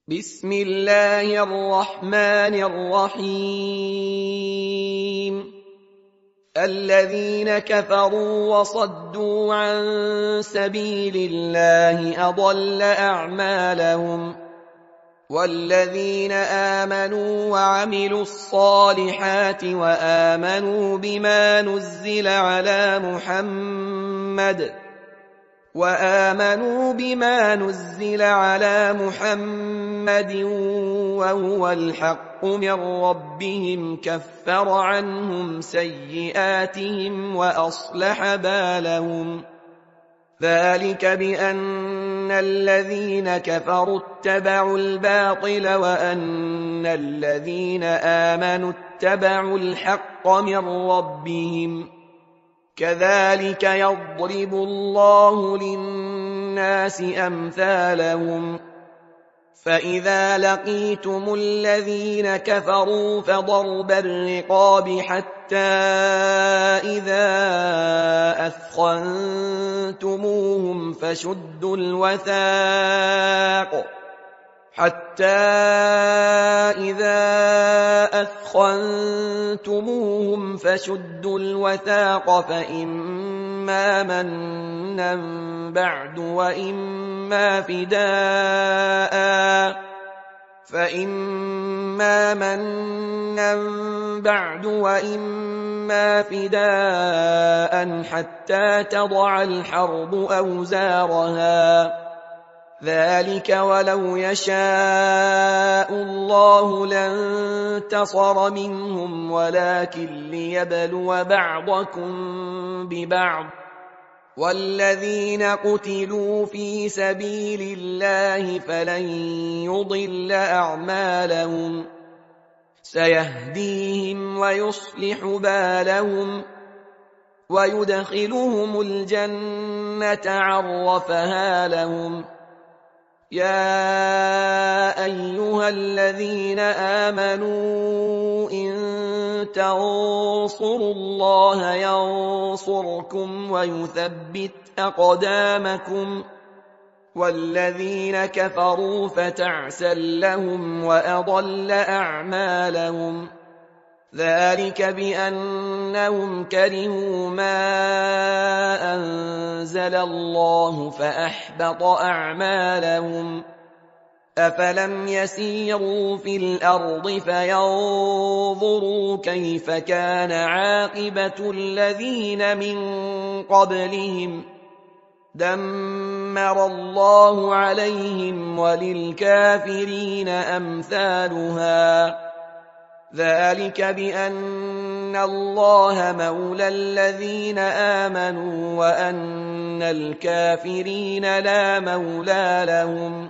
بسم الله الرحمن الرحيم. الذين كفروا وصدوا عن سبيل الله أضل أعمالهم، والذين آمنوا وعملوا الصالحات وآمنوا بما نزل على محمد وهو الحق من ربهم كفر عنهم سيئاتهم وأصلح بالهم. ذلك بأن الذين كفروا اتبعوا الباطل وأن الذين آمنوا اتبعوا الحق من ربهم. كذلك يضرب الله للناس أمثالهم. فإذا لقيتم الذين كفروا فضرب الرقاب حتى إذا أثخنتموهم فشدوا الوثاق فإما منا بعد وإما فداء حتى تضع الحرب أوزارها. ذلك ولو يشاء الله لانتصر منهم ولكن ليبلو بعضكم ببعض. والذين قتلوا في سبيل الله فلن يضل أعمالهم، سيهديهم ويصلح بالهم ويدخلهم الجنة عرفها لهم. يا أيها الذين آمنوا إن تنصروا الله ينصركم ويثبت أقدامكم. والذين كفروا فتعسا لهم وأضل أعمالهم. ذلك بأنهم كرهوا ما أنزل الله فأحبط أعمالهم. أفلم يسيروا في الأرض فينظروا كيف كان عاقبة الذين من قبلهم. دمر الله عليهم وللكافرين أمثالها. ذلك بأن الله مولى الذين آمنوا وأن الكافرين لا مولى لهم.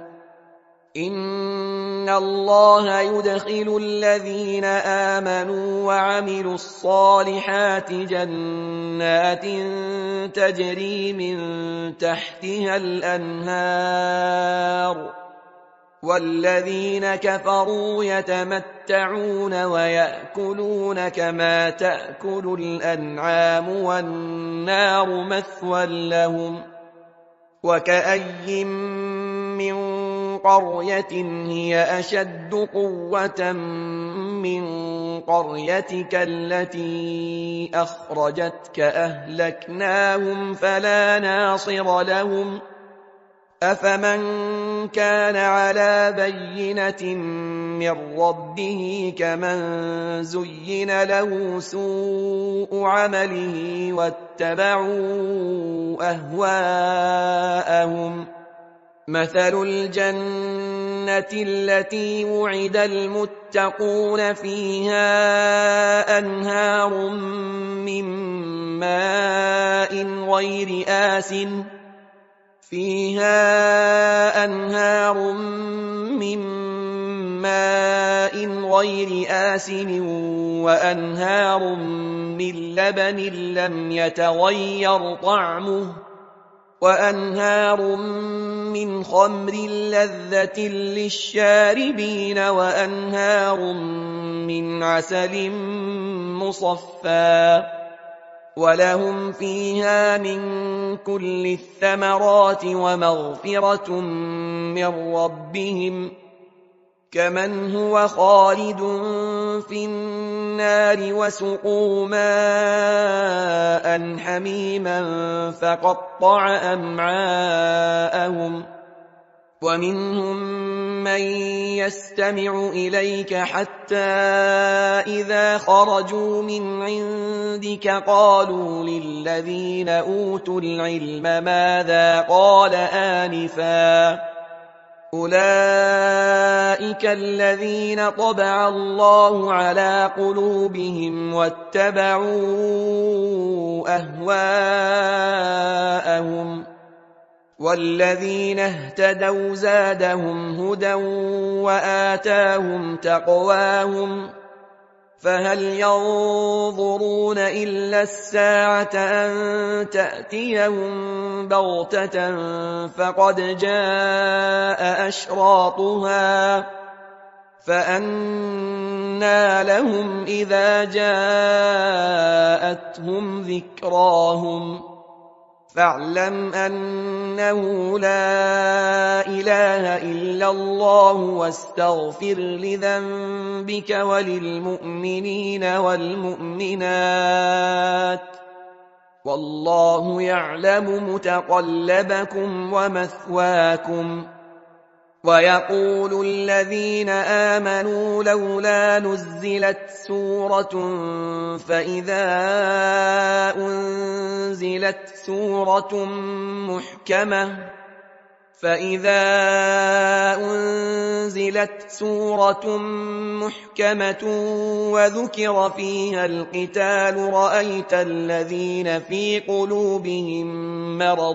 إن الله يدخل الذين آمنوا وعملوا الصالحات جنات تجري من تحتها الأنهار، والذين كفروا يتمتعون ويأكلون كما تأكل الأنعام والنار مثوى لهم. وكأي من قرية هي أشد قوة من قريتك التي أخرجتك أهلكناهم فلا ناصر لهم. أفمن كان على بينة من ربه كمن زين له سوء عمله واتبعوا أهواءهم. مثل الجنة التي وعد المتقون فيها أنهار من ماء غير آسن وأنهار من لبن لم يتغير طعمه وأنهار من خمر لذة للشاربين وأنهار من عسل مصفى ولهم فيها من كل الثمرات ومغفرة من ربهم كمن هو خالد في النار وسقوا ماء حميما فقطع أمعاءهم ومنهم من يستمع إليك حتى إذا خرجوا من عندك قالوا للذين أوتوا العلم ماذا قال آنفا أولئك الذين طبع الله على قلوبهم واتبعوا أهواءهم والذين اهتدوا زادهم هدى وآتاهم تقواهم فهل ينظرون إلا الساعة أن تأتيهم بغتة فقد جاء أشراطها فأنى لهم إذا جاءتهم ذكراهم فاعلم أنه لا إله إلا الله واستغفر لذنبك وللمؤمنين والمؤمنات والله يعلم متقلبكم ومثواكم ويقول الذين آمنوا لولا نزلت سورة فإذا أنزلت سورة محكمة وذكر فيها القتال رأيت الذين في قلوبهم مرض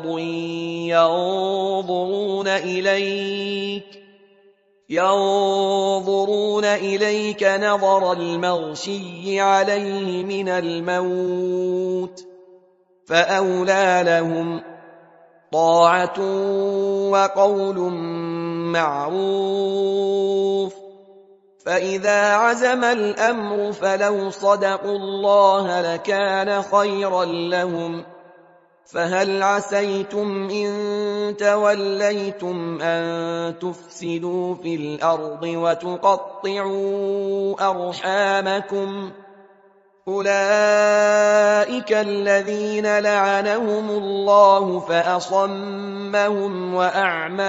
ينظرون إليك نظر المغشي عليه من الموت فأولى لهم طاعة وقول معروف فإذا عزم الأمر فلو صدقوا الله لكان خيرا لهم فهل عسيتم إن توليتم أن تفسدوا في الأرض وتقطعوا أرحامكم أولئك الذين لعنهم الله فأصمهم وأعمى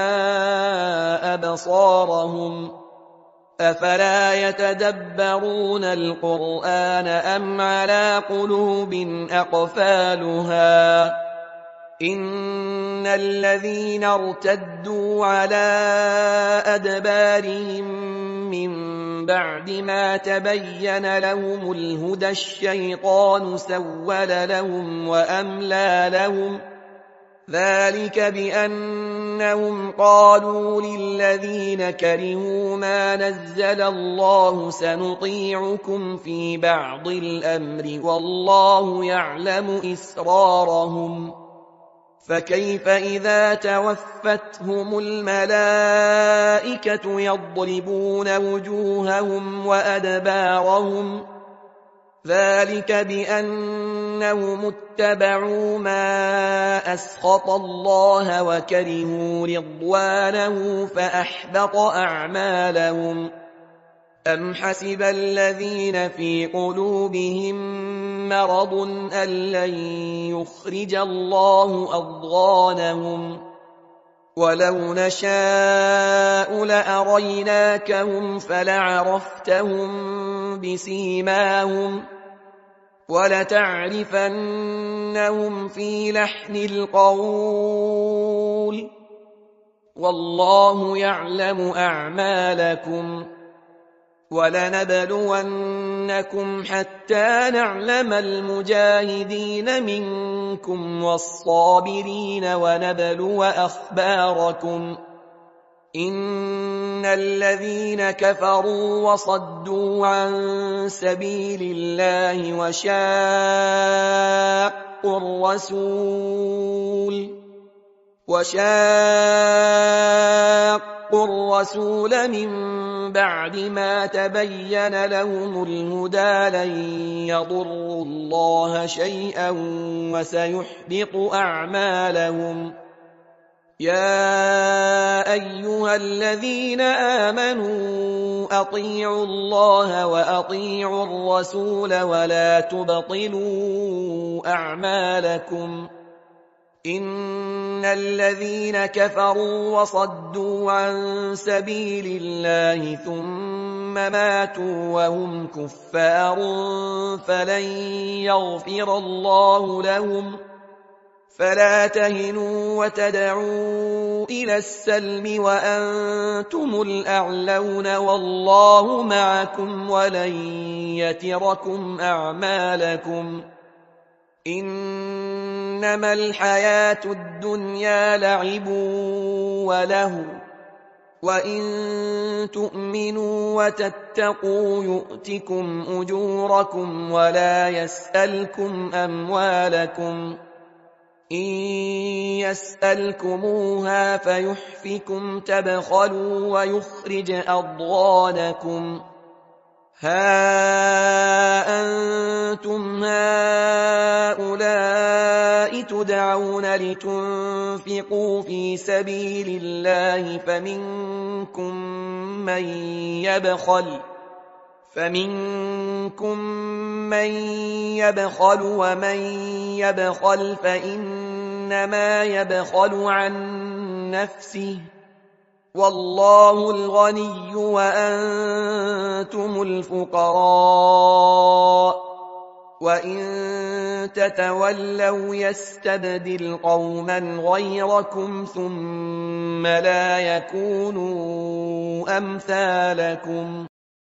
أبصارهم أفلا يتدبرون القرآن أم على قلوب أقفالها إن الذين ارتدوا على أدبارهم من بعد ما تبين لهم الهدى الشيطان سول لهم وأملى لهم ذلك بأنهم قالوا للذين كرهوا ما نزل الله سنطيعكم في بعض الأمر والله يعلم إسرارهم فكيف إذا توفتهم الملائكة يضربون وجوههم وأدبارهم ذلك بأنهم اتبعوا ما أسخط الله وكرهوا رضوانه فأحبط أعمالهم أم حسب الذين في قلوبهم مرض أن لن يخرج الله أضغانهم ولو نشاء لأريناكهم فلعرفتهم بسيماهم ولتعرفنهم في لحن القول والله يعلم أعمالكم ولنبلونكم حتى نعلم المجاهدين منكم والصابرين ونبلو أخباركم إن الذين كفروا وصدوا عن سبيل الله وشاقوا الرسول من بعد ما تبين لهم الهدى لن يضروا الله شيئا وسيحبط أعمالهم يا أيها الذين آمنوا أطيعوا الله وأطيعوا الرسول ولا تبطلوا أعمالكم إن الذين كفروا وصدوا عن سبيل الله ثم ماتوا وهم كفار فلن يغفر الله لهم فلا تهنوا وتدعوا إلى السلم وأنتم الأعلون والله معكم ولن يتركم أعمالكم إنما الحياة الدنيا لعب وله وإن تؤمنوا وتتقوا يؤتكم أجوركم ولا يسألكم أموالكم إن يسألكموها فيحفكم تبخلوا ويخرج أضغانكم ها أنتم هؤلاء تدعون لتنفقوا في سبيل الله فمنكم من يبخل ومن يبخل فإنما يبخل عن نفسه والله الغني وأنتم الفقراء وإن تتولوا يستبدل قوما غيركم ثم لا يكونوا أمثالكم